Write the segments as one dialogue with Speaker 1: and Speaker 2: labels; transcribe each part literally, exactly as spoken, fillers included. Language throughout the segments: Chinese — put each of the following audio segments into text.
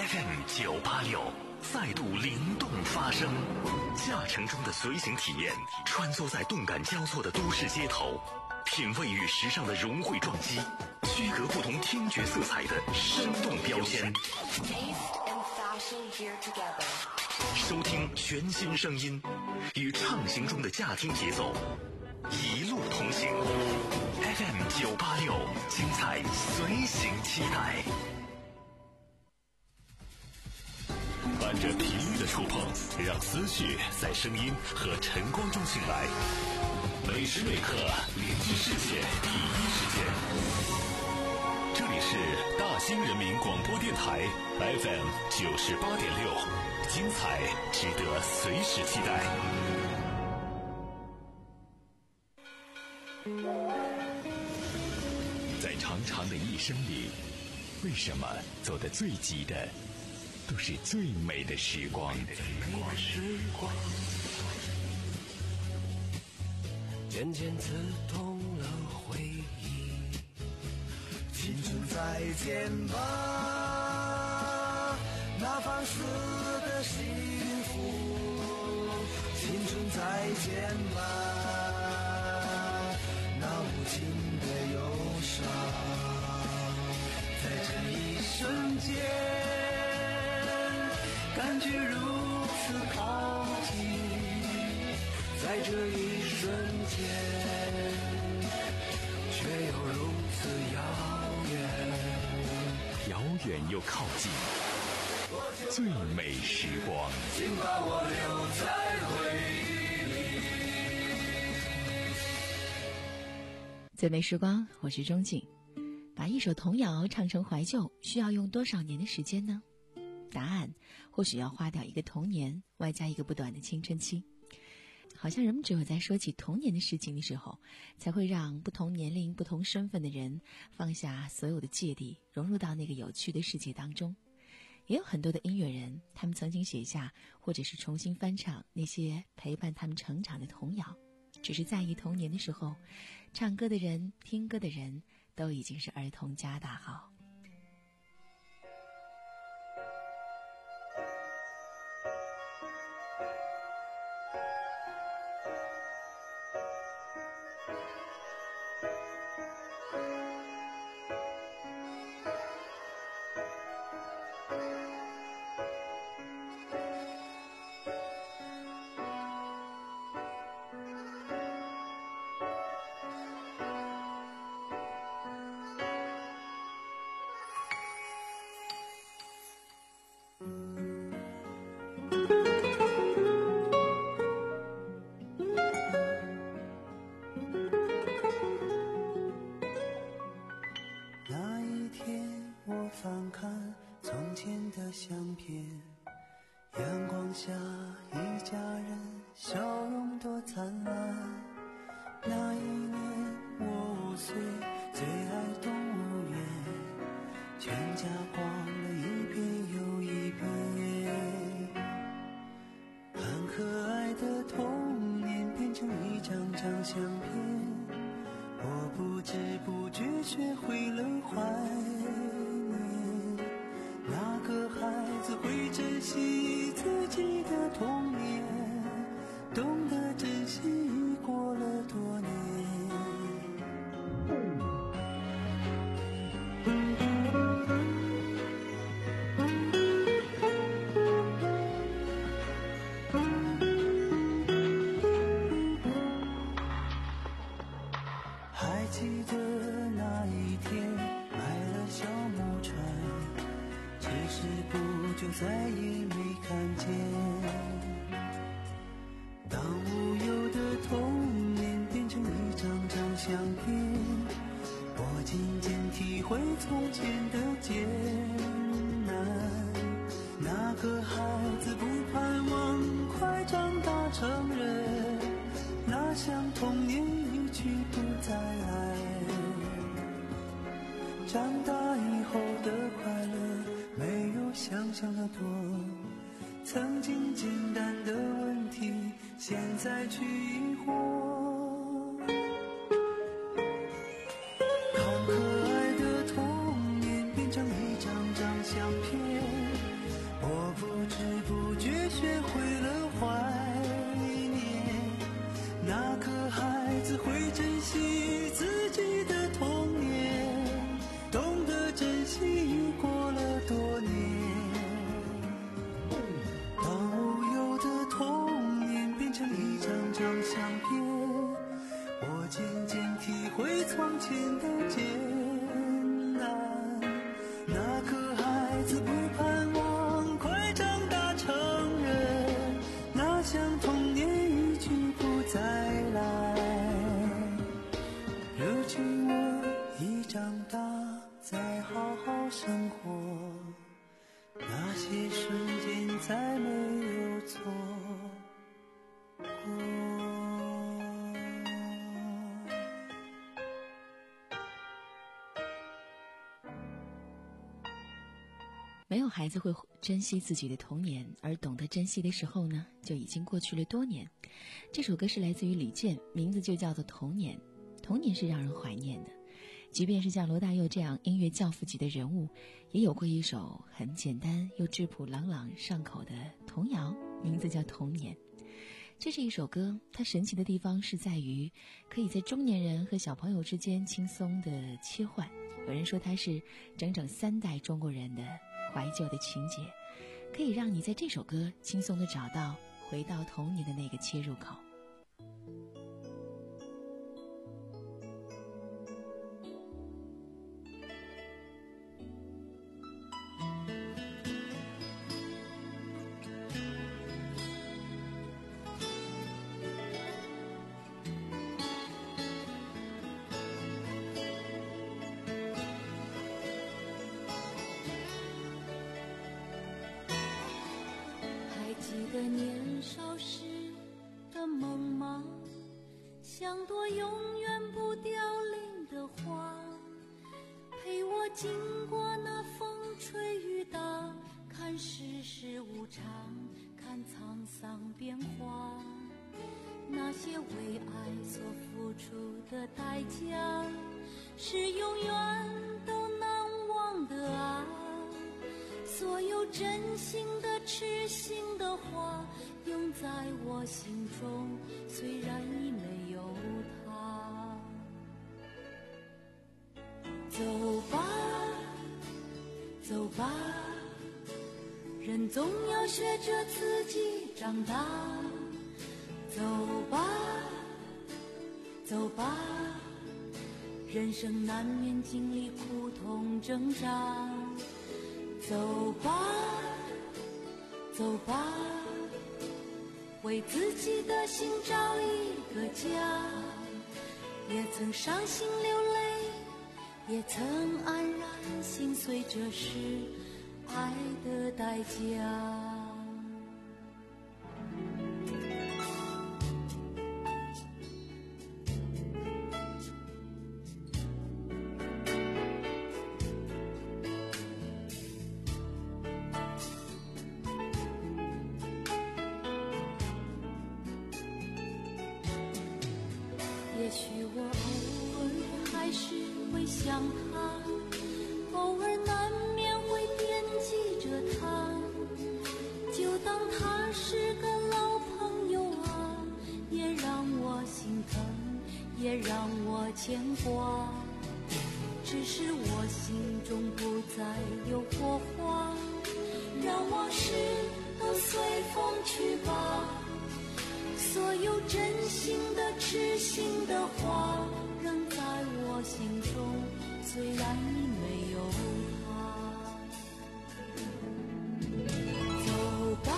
Speaker 1: F M 九八六再度灵动发声，驾乘中的随行体验，穿梭在动感交错的都市街头，品味与时尚的融汇撞击，区隔不同听觉色彩的生动标签。收听全新声音，与畅行中的驾听节奏，一路同行。F M 九八六，精彩随行期待。伴着频率的触碰，让思绪在声音和晨光中醒来。每时每刻聆听世界第一时间。这里是大兴人民广播电台 F M 九十八点六，精彩值得随时期待。在长长的一生里，为什么走得最急的都是最美的时光？
Speaker 2: 渐渐刺痛了回忆。
Speaker 3: 青春再见吧，那放肆的幸福。青春再见吧，那无情的忧伤。在这一瞬间，感觉如此靠近，在这一瞬间，却又如此遥远，
Speaker 1: 遥远又靠近，最美时光，
Speaker 3: 请把我留在回忆里。
Speaker 4: 最美时光，我是钟景。把一首童谣唱成怀旧，需要用多少年的时间呢？答案或许要花掉一个童年，外加一个不短的青春期。好像人们只有在说起童年的事情的时候，才会让不同年龄、不同身份的人放下所有的芥蒂，融入到那个有趣的世界当中。也有很多的音乐人，他们曾经写下或者是重新翻唱那些陪伴他们成长的童谣，只是在意童年的时候，唱歌的人、听歌的人都已经是儿童家大号。
Speaker 3: 看可爱的童年变成一张张相片，
Speaker 4: 没有孩子会珍惜自己的童年，而懂得珍惜的时候呢，就已经过去了多年。这首歌是来自于李健，名字就叫做《童年》。童年是让人怀念的，即便是像罗大佑这样音乐教父级的人物，也有过一首很简单又质朴朗朗上口的童谣，名字叫《童年》。这是一首歌，它神奇的地方是在于可以在中年人和小朋友之间轻松的切换。有人说它是整整三代中国人的怀旧的情节，可以让你在这首歌轻松地找到回到童年的那个切入口。
Speaker 5: 记得年少时的梦吗？像朵永远不凋零的花，陪我经过那风吹雨打，看世事无常，看沧桑变化。那些为爱所付出的代价，是永远都难忘的啊。所有真心的痴心的话永在我心中，虽然已没有他。走吧走吧，人总要学着自己长大。走吧走吧，人生难免经历苦痛挣扎。走吧走吧，为自己的心找一个家。也曾伤心流泪，也曾安然心碎，这是爱的代价。也许我偶尔还是会想他，偶尔难免会惦记着他，就当他是个老朋友啊，也让我心疼，也让我牵挂。只是我心中不再有火花，让往事都随风去吧。所有真心的痴心的话仍在我心中，虽然已没有他。走吧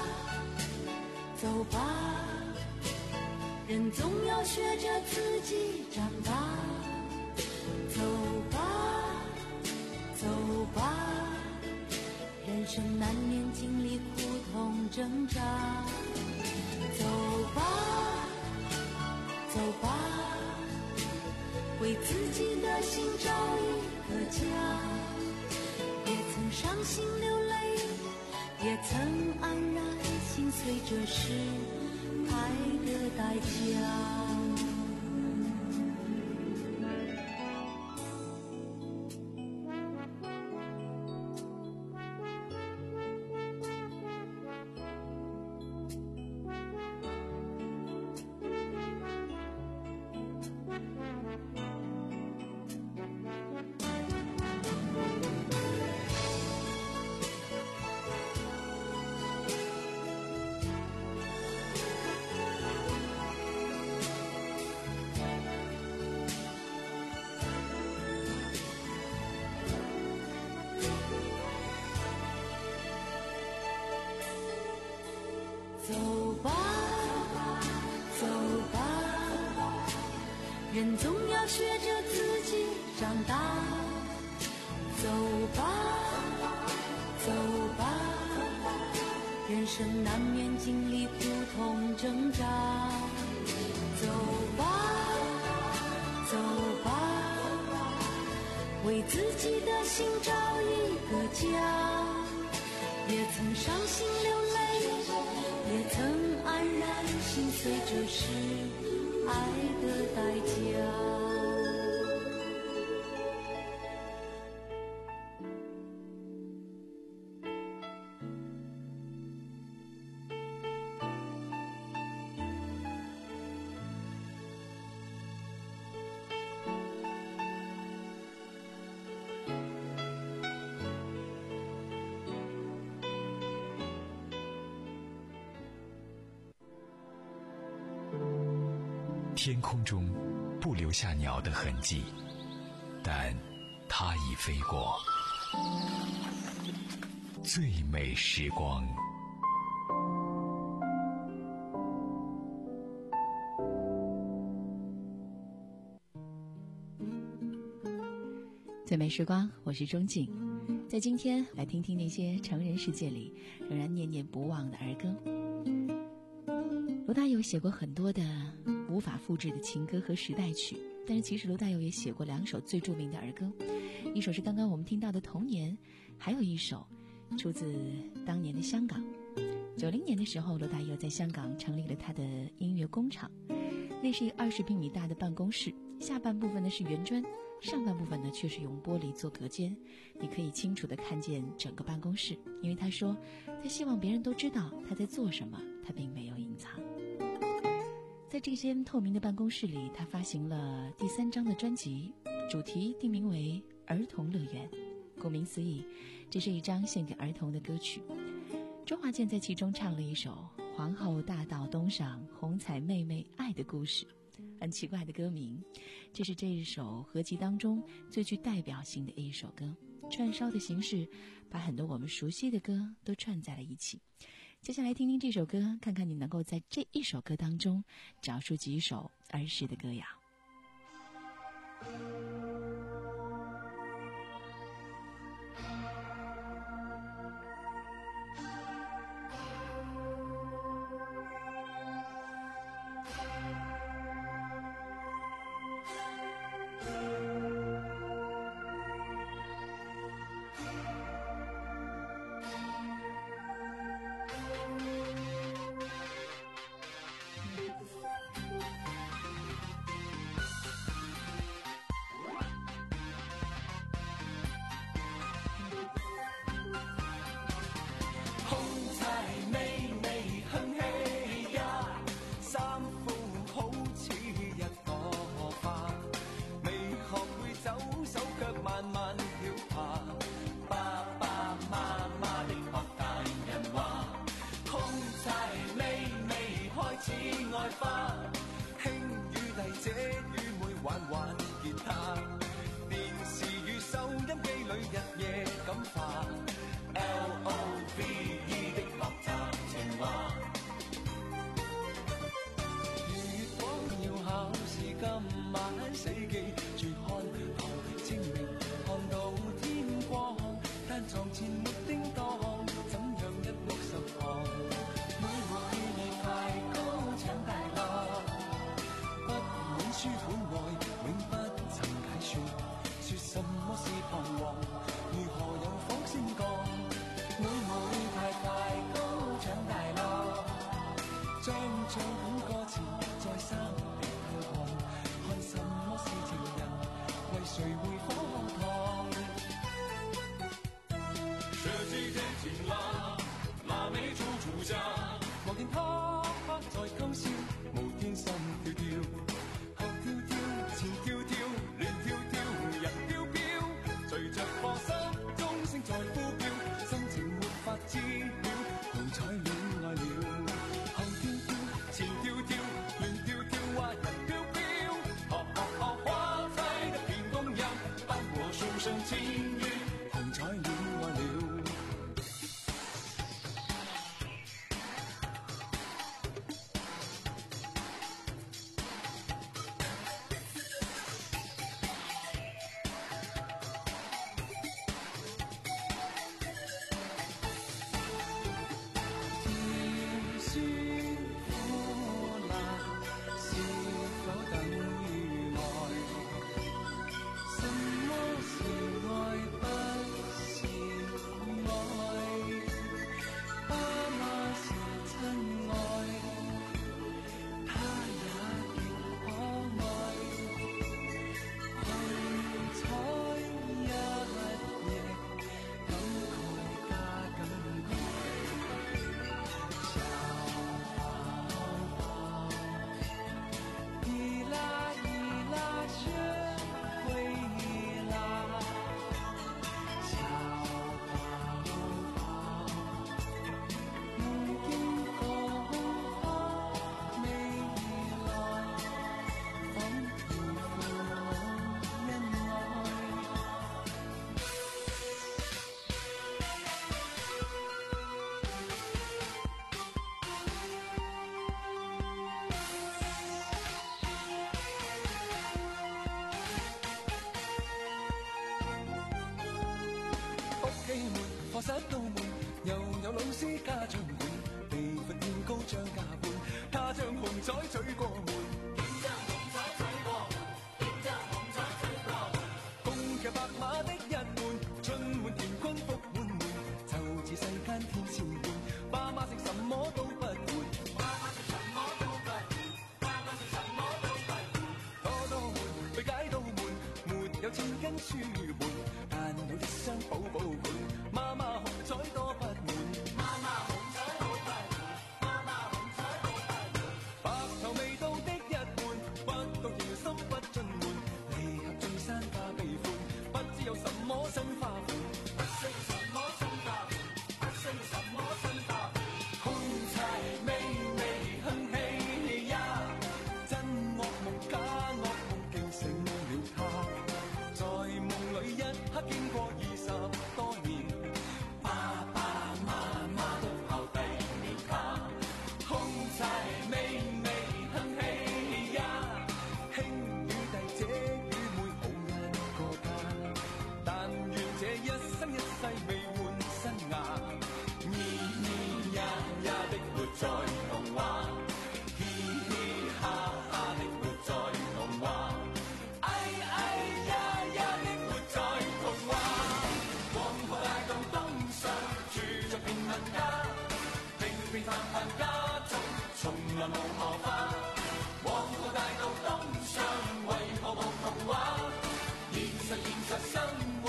Speaker 5: 走吧，人总要学着自己长大。走吧走吧，人生难免经历苦痛挣扎。走吧走吧，为自己的心找一个家。也曾伤心流泪，也曾安然心碎，这是爱的代价。走吧走吧，人总要学着自己长大。走吧走吧，人生难免经历苦痛挣扎。走吧走吧，为自己的心找一个家。 也曾伤心流泪，也曾黯然心碎，这是爱的代价。
Speaker 6: 天空中不留下鸟的痕迹，但它已飞过。最美时光。
Speaker 4: 最美时光，我是钟静。在今天来听听那些成人世界里仍然念念不忘的儿歌。罗大佑写过很多的无法复制的情歌和时代曲，但是其实罗大佑也写过两首最著名的儿歌，一首是刚刚我们听到的《童年》，还有一首出自当年的香港。九零年的时候，罗大佑在香港成立了他的音乐工厂，那是一个二十平米大的办公室，下半部分呢是圆砖，上半部分呢却是用玻璃做隔间，你可以清楚地看见整个办公室。因为他说他希望别人都知道他在做什么，他并没有隐藏。在这间透明的办公室里，他发行了第三张的专辑，主题定名为儿童乐园。顾名思义，这是一张献给儿童的歌曲。周华健在其中唱了一首《皇后大道东上，红彩妹妹爱的故事》，很奇怪的歌名。这是这一首合集当中最具代表性的一首歌，串烧的形式把很多我们熟悉的歌都串在了一起。接下来听听这首歌，看看你能够在这一首歌当中找出几首儿时的歌谣。
Speaker 3: 什麼是愛？ 實到滿，又有老師家長們，地闊天高漲價半，他將紅彩取過門，點將紅彩取過門，點將紅彩取過門，公騎白馬的一門，春滿田軍福滿門，就似世間天使們，爸媽食什麼都不換，爸媽食什麼都不換，爸媽食什麼都不換，多多換去解到門，沒有錢跟書本，但有一雙寶寶盤，媽媽紅彩多不滿，媽媽紅彩好不滿，媽媽紅彩好不滿，白頭未到的一半，不到條心不進門，離合聚山花悲歡，不知有什麼新花款，不需什麼新花款，不需什麼新花款，紅柴微微哼氣呀，真惡夢假惡夢驚醒了他，在夢裏一刻經過二十多年，爸爸媽媽都拋低了他，紅柴微微哼氣呀，兄與弟姐與妹好一個家，但願這一生一世未換新牙，咿咿呀呀的活在童話，嘻嘻哈哈的活在童話，哎哎呀呀的活在童話，皇后大道東上住着平民家，平平凡凡家中從來無荷花，皇后大道東上為何無童話，現實現實生活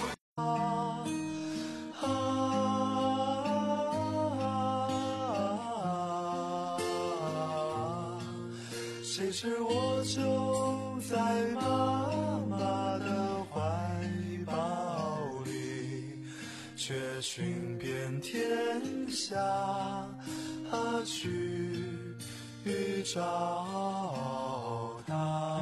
Speaker 7: 谁知我就在妈妈的怀抱里，却寻遍天下，去找她。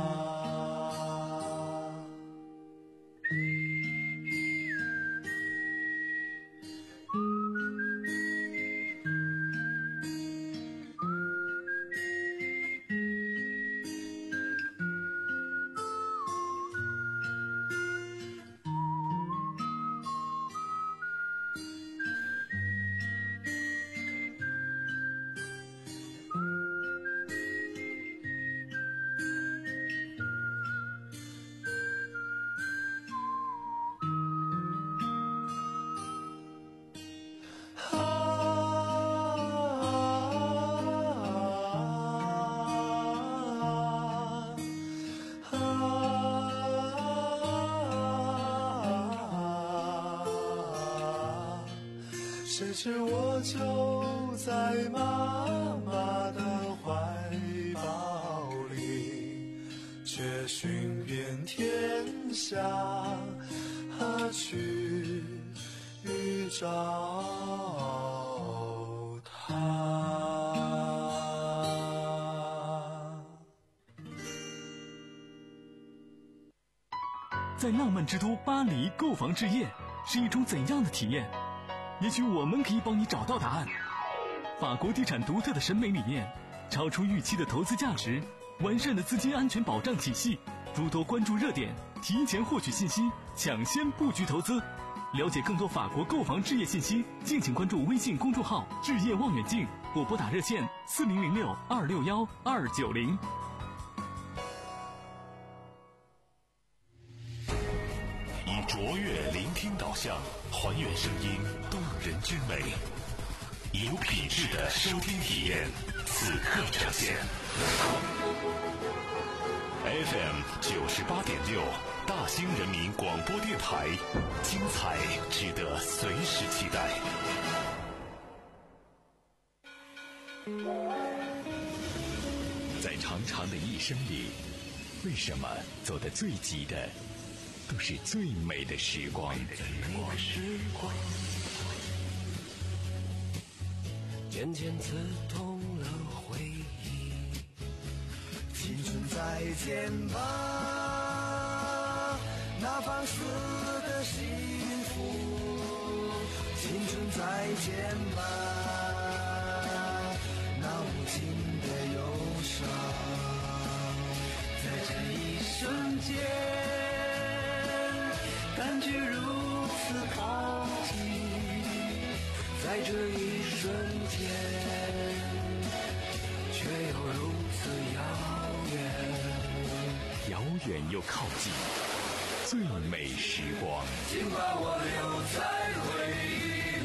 Speaker 7: 谁知我就在妈妈的怀抱里，却寻遍天下，去找她。
Speaker 8: 在浪漫之都巴黎购房置业是一种怎样的体验？也许我们可以帮你找到答案。法国地产独特的审美理念，超出预期的投资价值，完善的资金安全保障体系，诸多关注热点，提前获取信息，抢先布局投资。了解更多法国购房置业信息，敬请关注微信公众号置业望远镜，或拨打热线四零零六二六幺二九零。
Speaker 1: 以卓越聆听导向，还原声音动人之美，有品质的收听体验，此刻呈现。F M 九十八点六，大兴人民广播电台，精彩值得随时期待。
Speaker 6: 在长长的一生里，为什么走得最急的都是最美的时光？
Speaker 2: 渐渐刺痛了回忆。
Speaker 3: 青春再见吧，那放肆的幸福。青春再见吧，那无尽的忧伤。在这一瞬间，感觉如此靠近，
Speaker 2: 在这一瞬间，却又如此遥远，
Speaker 6: 遥远又靠近，最美时光。
Speaker 2: 请把我留在回忆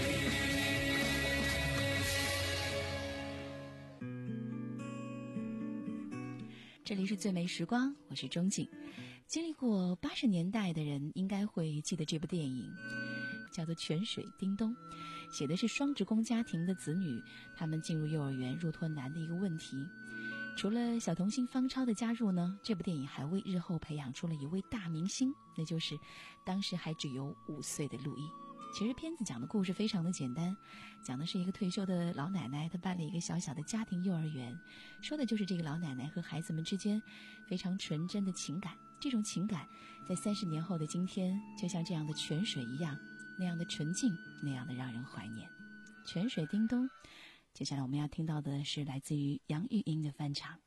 Speaker 4: 里。这里是最美时光，我是钟景。经历过八十年代的人应该会记得这部电影，叫做《泉水叮咚》，写的是双职工家庭的子女，他们进入幼儿园入托难的一个问题。除了小童星方超的加入呢，这部电影还为日后培养出了一位大明星，那就是当时还只有五岁的陆毅。其实片子讲的故事非常的简单，讲的是一个退休的老奶奶，她办了一个小小的家庭幼儿园，说的就是这个老奶奶和孩子们之间非常纯真的情感。这种情感在三十年后的今天，就像这样的泉水一样，那样的纯净，那样的让人怀念。泉水叮咚，接下来我们要听到的是来自于杨钰莹的翻唱。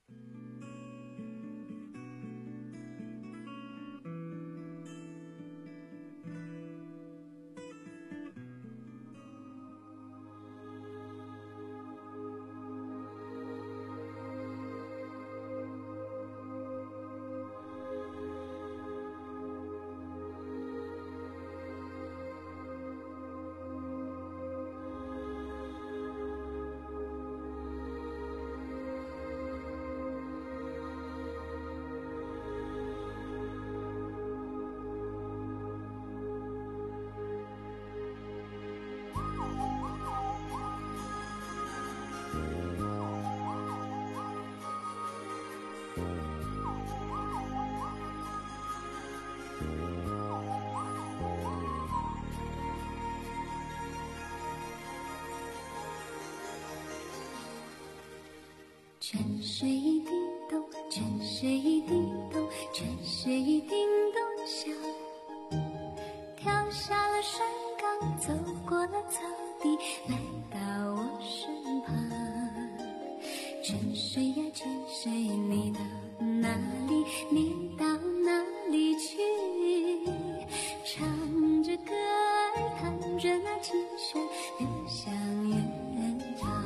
Speaker 5: 泉水叮咚，泉水叮咚，泉水叮咚响，跳下了山岗，走过了草地，来到我身旁。泉水呀泉水，你到哪里？你到哪里去？唱着歌儿，弹着那琴弦，流向远方。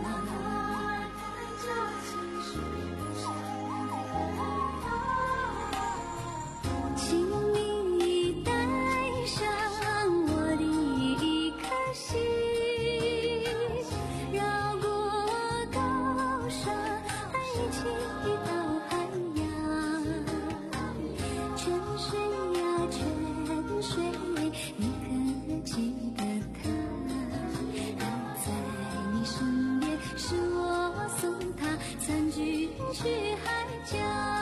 Speaker 5: 去海角，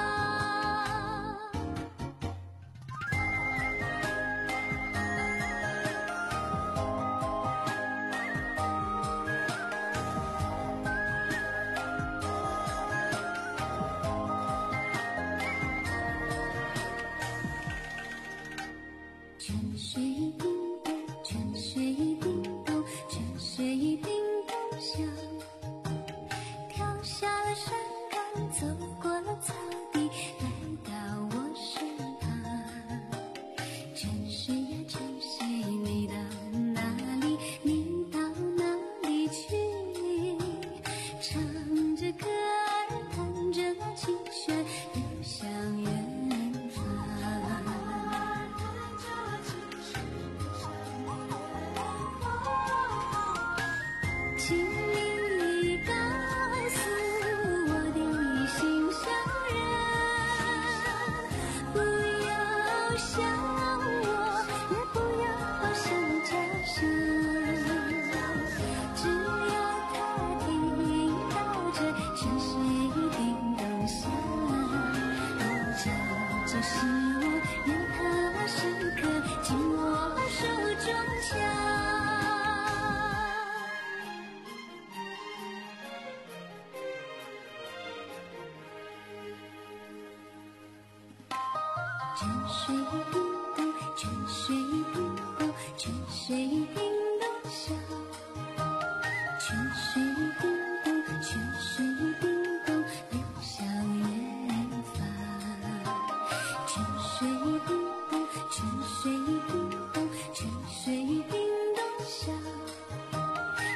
Speaker 5: 泉水叮咚，泉水叮咚，泉水叮咚响，跳下了山岗，走过了草地，来到我身旁。泉水呀泉水，你到哪里？你到哪里去？唱着歌儿，弹着那琴弦，流向远方。请你告诉我的心上人，不要想我，也不要想家乡，只要他听到这泉水叮咚响，这就是我，愿他时刻紧握手中枪。泉水叮咚，泉水叮咚，泉水叮咚响，泉水叮咚，泉水叮咚，流向远方。泉水叮咚，泉水叮咚，泉水叮咚响，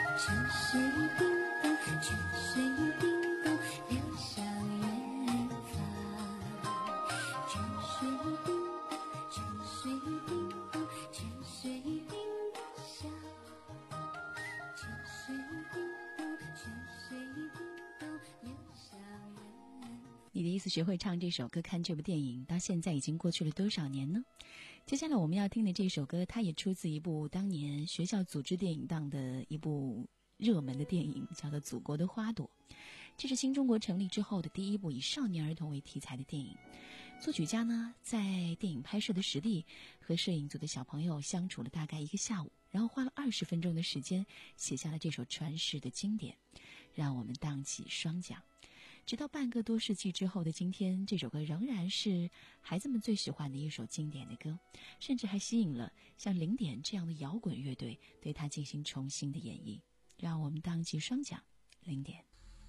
Speaker 5: 水叮咚，泉水叮咚，流向远方。泉水叮咚，泉水叮咚，泉水叮咚响。泉水叮咚，泉水叮咚，流向远方。
Speaker 4: 你的意思学会唱这首歌，看这部电影，到现在已经过去了多少年呢？接下来我们要听的这首歌，它也出自一部当年学校组织电影档的一部热门的电影，叫做《祖国的花朵》。这是新中国成立之后的第一部以少年儿童为题材的电影。作曲家呢，在电影拍摄的实地和摄影组的小朋友相处了大概一个下午，然后花了二十分钟的时间写下了这首传世的经典，让我们荡起双桨。直到半个多世纪之后的今天，这首歌仍然是孩子们最喜欢的一首经典的歌，甚至还吸引了像零点这样的摇滚乐队对它进行重新的演绎。让我们荡起双桨，零点。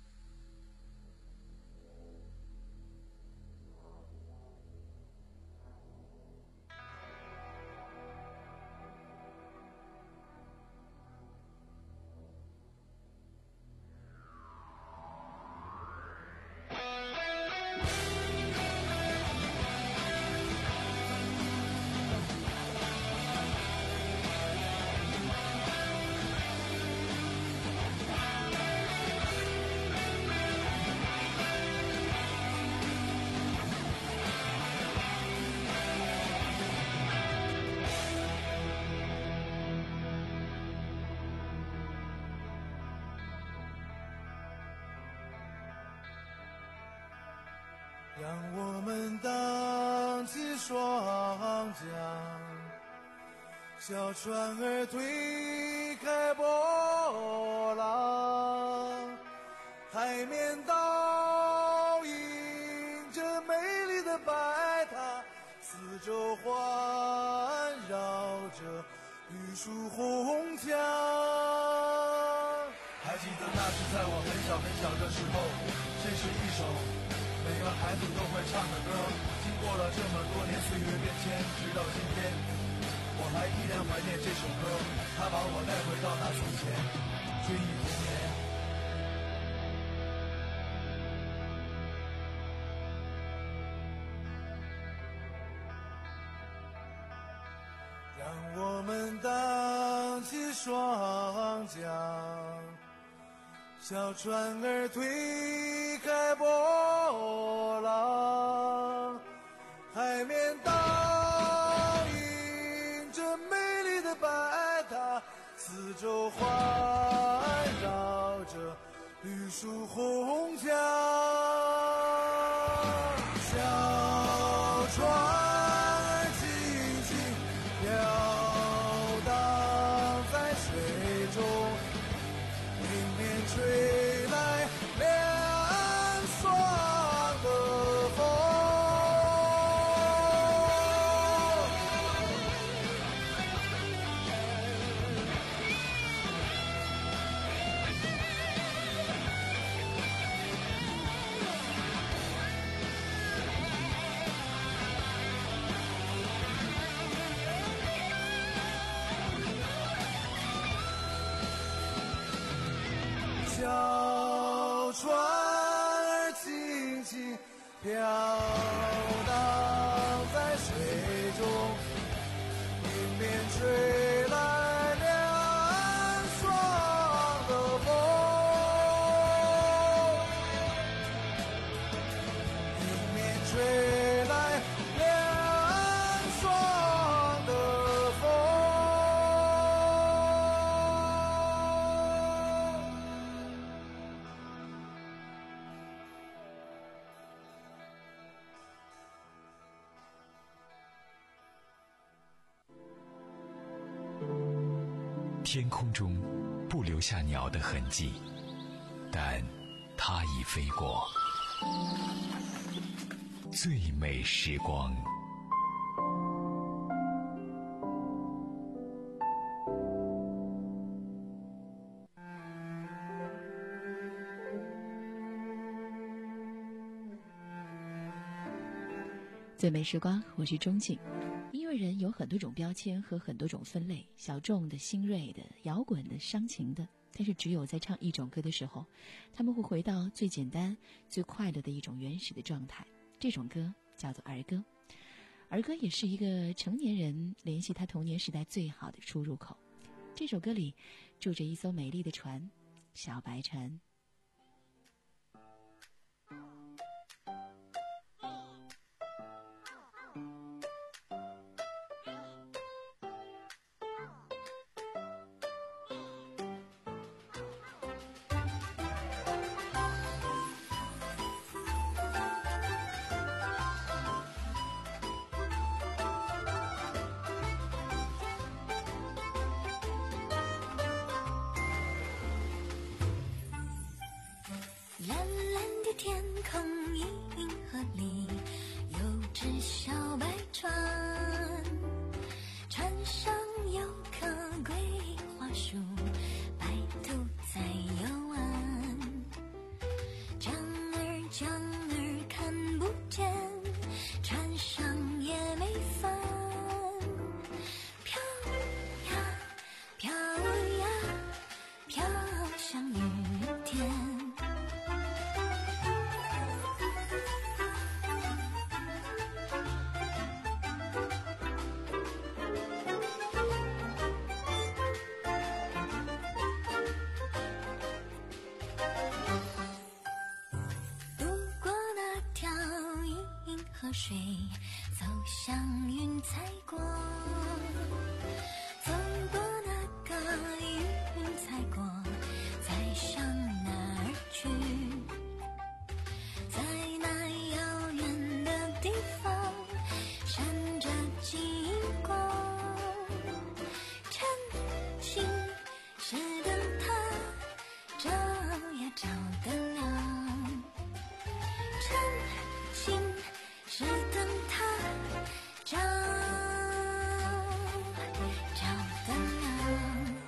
Speaker 7: 让我们荡起双桨，小船儿推开波浪，海面倒映着美丽的白塔，四周环绕着绿树红墙。还记得那是在我很小很小的时候，这是一首每个孩子都会唱的歌。经过了这么多年岁月变迁，直到今天我还依然怀念这首歌，它把我带回到那从前，追忆童年。让我们荡起双桨，小船儿推开波浪，海面倒映着美丽的白塔，四周环绕着绿树红墙。小船儿轻轻飘荡在水中，迎面吹来凉爽的风。小船儿轻轻飘荡在水中，迎面吹来凉爽的风，迎面吹来凉爽的风。
Speaker 6: 天空中不留下鸟的痕迹，但它已飞过。最美时光。
Speaker 4: 最美时光，我是钟静。音乐人有很多种标签和很多种分类，小众的、新锐的、摇滚的、伤情的。 但是只有在唱一种歌的时候，他们会回到最简单最快乐的一种原始的状态。这种歌叫做儿歌。儿歌也是一个成年人联系他童年时代最好的出入口。这首歌里住着一艘美丽的船，小白船。
Speaker 5: 天空银河里有只小白船，船上有棵桂花树，白兔在游玩。江儿江儿看不见，船上也没帆，飘呀飘呀飘向雨天。河水走向云彩国，走过那个云彩国，再向哪儿去？在那遥远的地方闪着金光，晨星是灯塔，照呀照得亮，晨星是灯塔，照照得亮。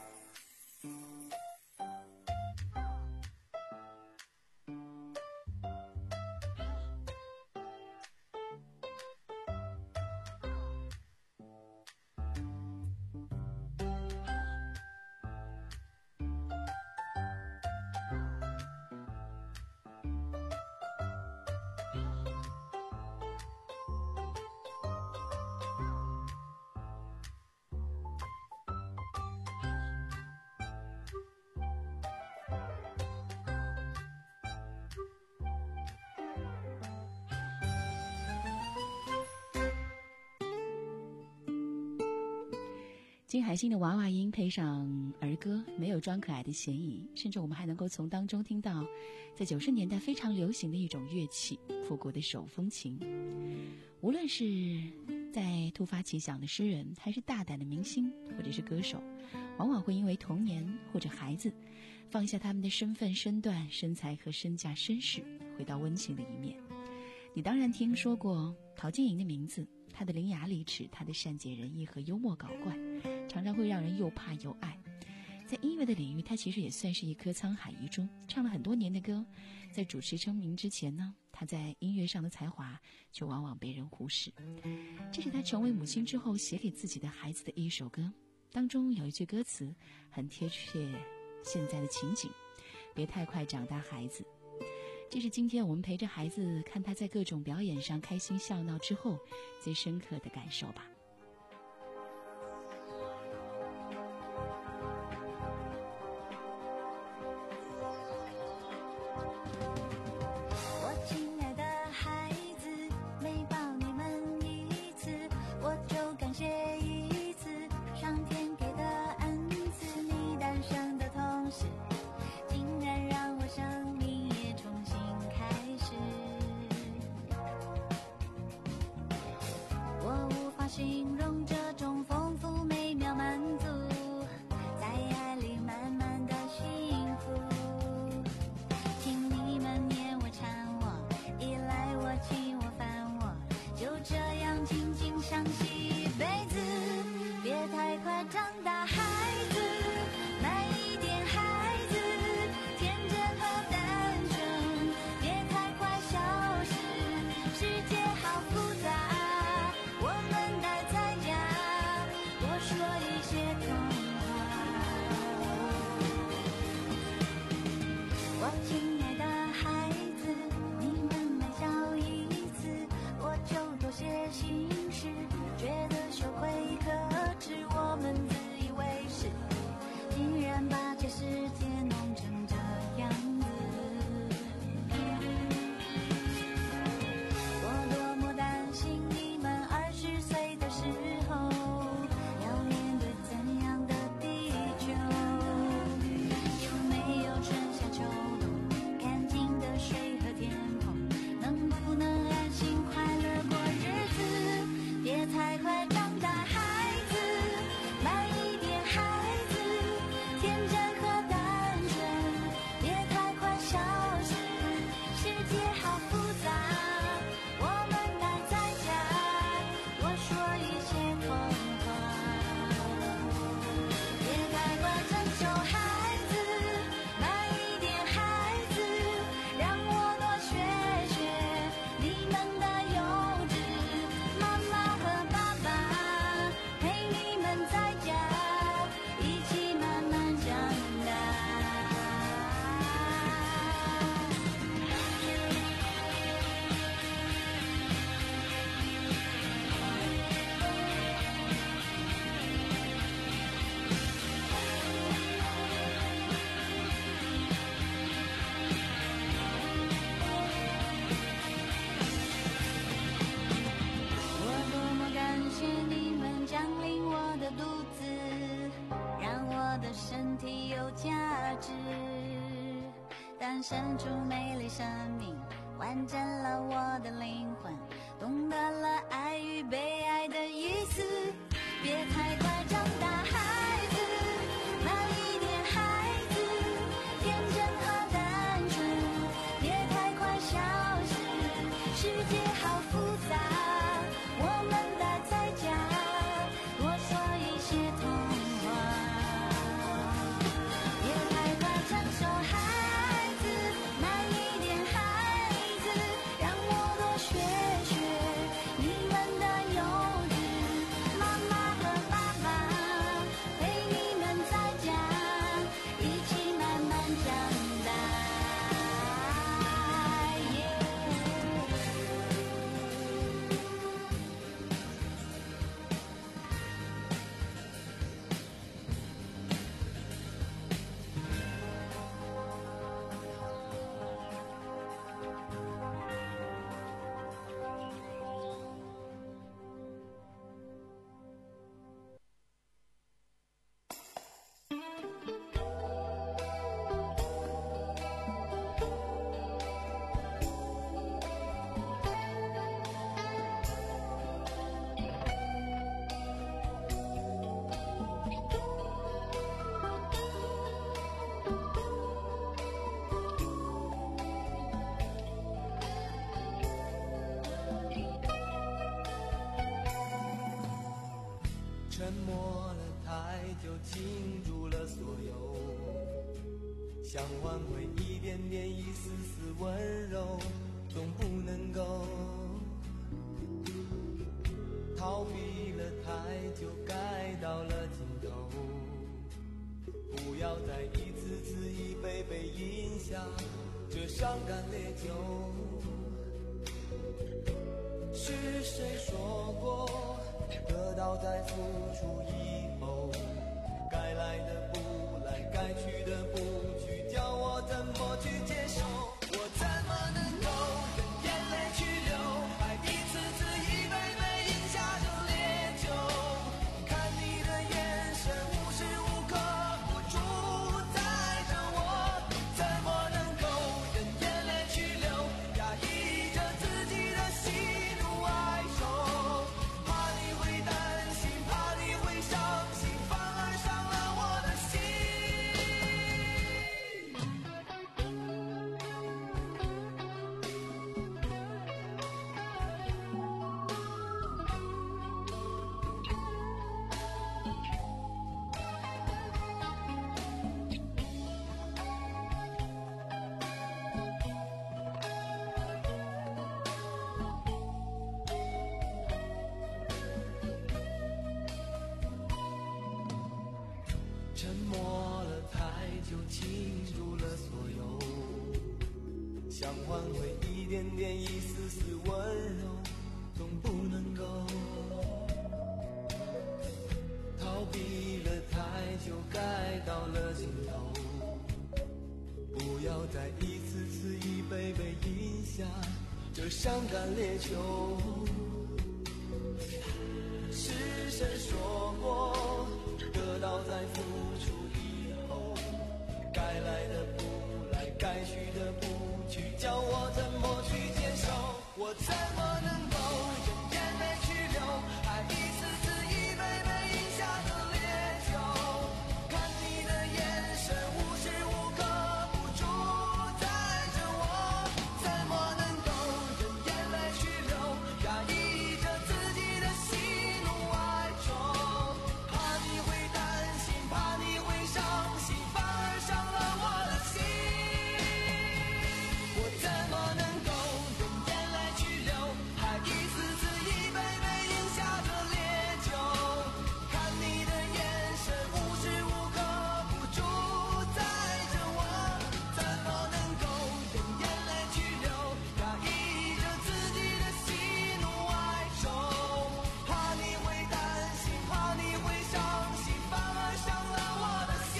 Speaker 4: 金海心的娃娃音配上儿歌，没有装可爱的嫌疑，甚至我们还能够从当中听到在九十年代非常流行的一种乐器——复古的手风琴。无论是在突发奇想的诗人，还是大胆的明星或者是歌手，往往会因为童年或者孩子放下他们的身份、身段、身材和身价、身世，回到温情的一面。你当然听说过陶晶莹的名字，她的伶牙俐齿，她的善解人意和幽默搞怪，常常会让人又怕又爱。在音乐的领域，她其实也算是一颗沧海遗珠，唱了很多年的歌。在主持成名之前呢，她在音乐上的才华却往往被人忽视。这是她成为母亲之后写给自己的孩子的一首歌，当中有一句歌词很贴切现在的情景：别太快长大，孩子。这是今天我们陪着孩子看他在各种表演上开心笑闹之后最深刻的感受吧。
Speaker 5: 我亲爱的孩子，每抱你们一次，我就感谢一次上天给的恩赐。你诞生的同时，竟然让我生命也重新开始。我无法形容这种丰富美妙满足，在爱里慢慢的幸福。听你们念我缠我，依赖我亲我烦我，就这样紧紧相惜一辈子。别太快长大，孩子，慢一点，孩子，天真和单纯，别太快消失。世界好复杂，我们待在家，多说一些童话。 世界弄成这样子。我多么担心你们二十岁的时候要面对怎样的地球，有没有春夏秋冬干净的水和天空，能不能安心快乐过日子，别太快长大孩子，慢一点孩子，天真和单纯，别太快消失，世界好复杂，我们待在家多说一些童话，别太快成熟孩子，慢一点孩子，让我多学学你们的幼稚，妈妈和爸爸陪你们在家一起慢慢长大。我多么感谢你们降临我的肚子，让我的身体有价值，诞生出美丽生命，完整了我的灵魂，懂得了爱与被爱的意思，别太快长大孩子，慢一点孩子，天真和单纯，别太快消失，世界好复杂，我们待在家多说一些童话，别太快成熟孩子，慢一点孩子，让我多学学你们的幼稚，妈妈和爸爸陪你们在家一起慢慢长大。
Speaker 3: 沉默了太久，倾注了所有，想挽回一点点一丝丝温柔，总不能够逃避了太久，该到了尽头，不要再一次次一杯杯饮下这伤感烈酒。是谁说过得到再付出以后，该来的不来，该去的不去，叫我怎么去接受？我怎么能够跟眼泪去流，还一次次一杯杯饮下这烈酒？看你的眼神无时无刻不主宰着我，怎么能够跟眼泪去流，压抑着自己的喜怒哀愁？怕你会担心，怕你会伤心，反而伤了我的心。沉默了太久，倾注了所有，想挽回一点点一丝丝温柔，总不能够逃避了太久，该到了尽头。 这伤感烈酒。是谁说过，得到在付出以后，该来的不来，该去的不去，叫我怎么去接受？我怎么能够任眼泪去流，还一次次一杯杯饮下的烈酒，看你的眼神无时无刻不主宰着我，怎么能够任眼泪去流，压抑着自己的喜怒哀愁，怕你会担心，怕你会伤心，反而伤了我的心。我怎么能够任眼泪去流，还一次次一杯杯饮下的烈酒，看你的眼神无时无刻不主宰着我，怎么能够任眼泪去流，压抑着自己的喜怒哀愁，怕你会担心，怕你会伤心，反而伤了我的心。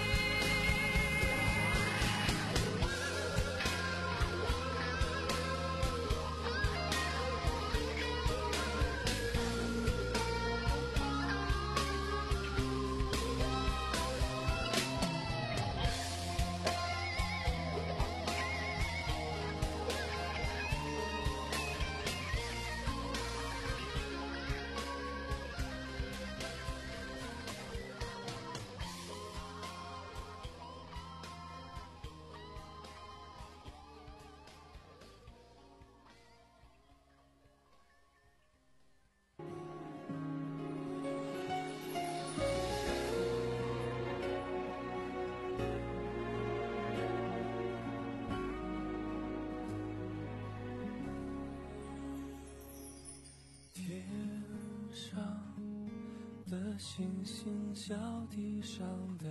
Speaker 3: 天上的星星，小地上的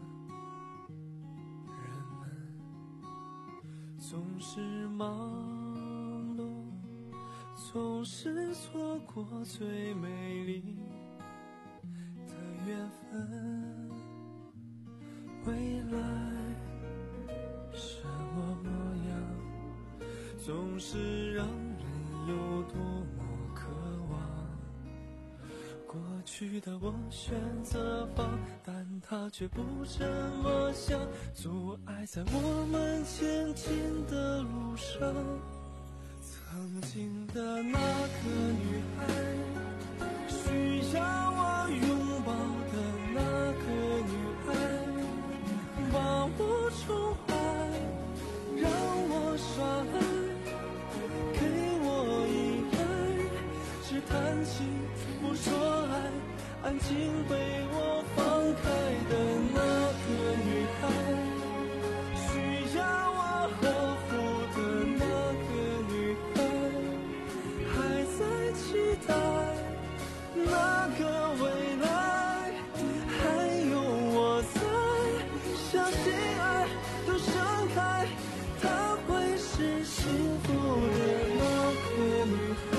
Speaker 3: 人们，总是忙碌，总是错过最美丽的缘分。未来什么模样，总是让人有多么渴望。过去的我选择放，但它却不这么想，阻碍在我们前进的路上。曾经的那个女孩，需要我拥抱的那个女孩，把我宠坏，让我耍赖，给我依赖，只谈情不说爱，安静被我放开的那个女孩，需要我呵护的那个女孩，还在期待那个未来，还有我在相信爱都盛开，她会是幸福的那个女孩。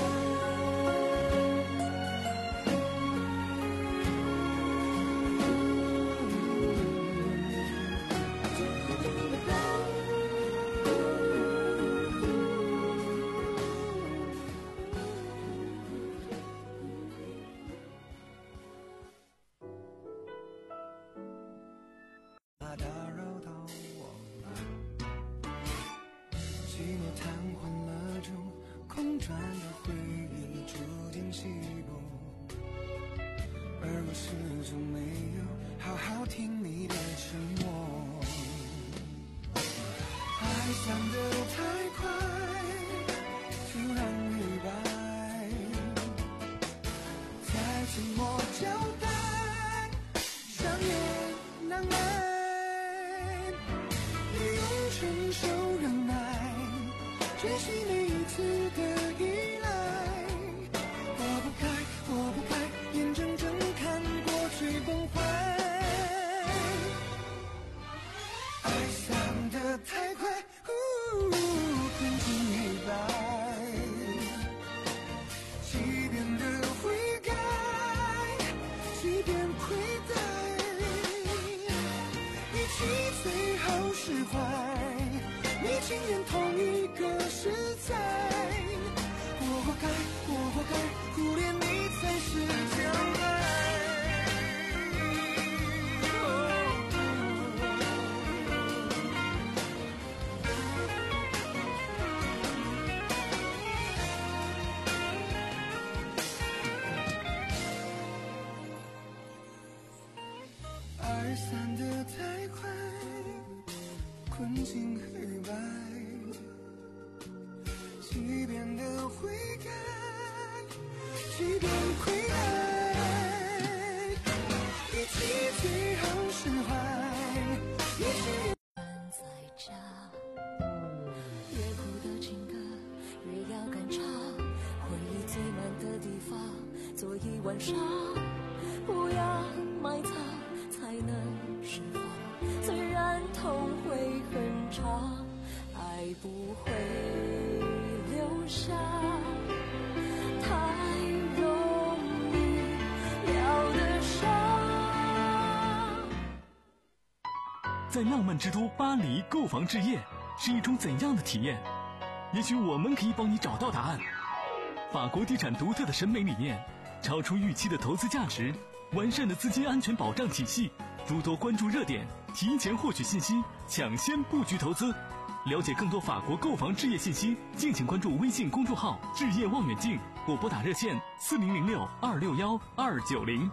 Speaker 3: 怕打扰到我吗？寂寞瘫痪了就空转的回忆住进西部，而我始终没有好好听你的沉默。爱想得太快，突然明白，在沉默交代，伤也难耐。承受忍耐，珍惜每一次的依赖。我不该，我不该，眼睁睁看过最崩坏。爱上的太快，呼，困进黑白。即便的悔改，即便亏待，一起最好释怀。你情愿同一个实在， 该，我活该，忽略你才是将来。爱散得太快，困境黑白，即便的悔改，即便亏待，一起最后释怀，一起
Speaker 5: 在家，越苦的情歌越要敢唱，回忆最满的地方坐一晚上，不要埋藏才能释放，虽然痛会很长，爱不会留下太容易了的伤。
Speaker 8: 在浪漫之都巴黎购房置业是一种怎样的体验？也许我们可以帮你找到答案。法国地产独特的审美理念，超出预期的投资价值，完善的资金安全保障体系，诸多关注热点，提前获取信息，抢先布局投资。了解更多法国购房置业信息，敬请关注微信公众号“置业望远镜”或拨打热线四零零六二六幺二九零。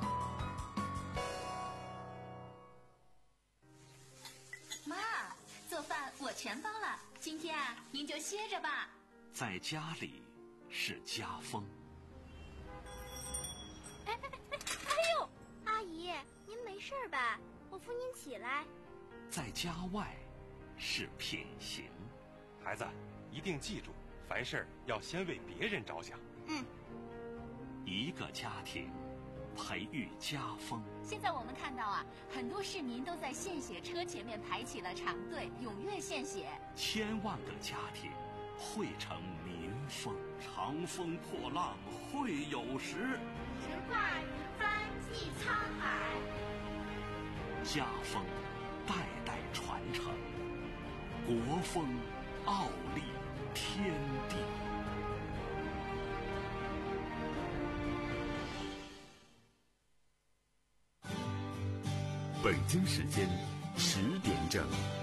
Speaker 9: 妈，做饭我全包了，今天啊，您就歇着吧。
Speaker 1: 在家里是家风。
Speaker 10: 哎哎哎哎呦！阿姨，您没事吧？我扶您起来。
Speaker 1: 在家外是品行。
Speaker 11: 孩子，一定记住，凡事要先为别人着想。
Speaker 10: 嗯。
Speaker 1: 一个家庭培育家风。
Speaker 9: 现在我们看到啊，很多市民都在献血车前面排起了长队，踊跃献血。
Speaker 1: 千万个家庭汇成民风。长风破浪会有时，
Speaker 10: 直挂云帆济沧海。
Speaker 1: 家风代代传承，国风傲立天地。
Speaker 6: 北京时间十点整。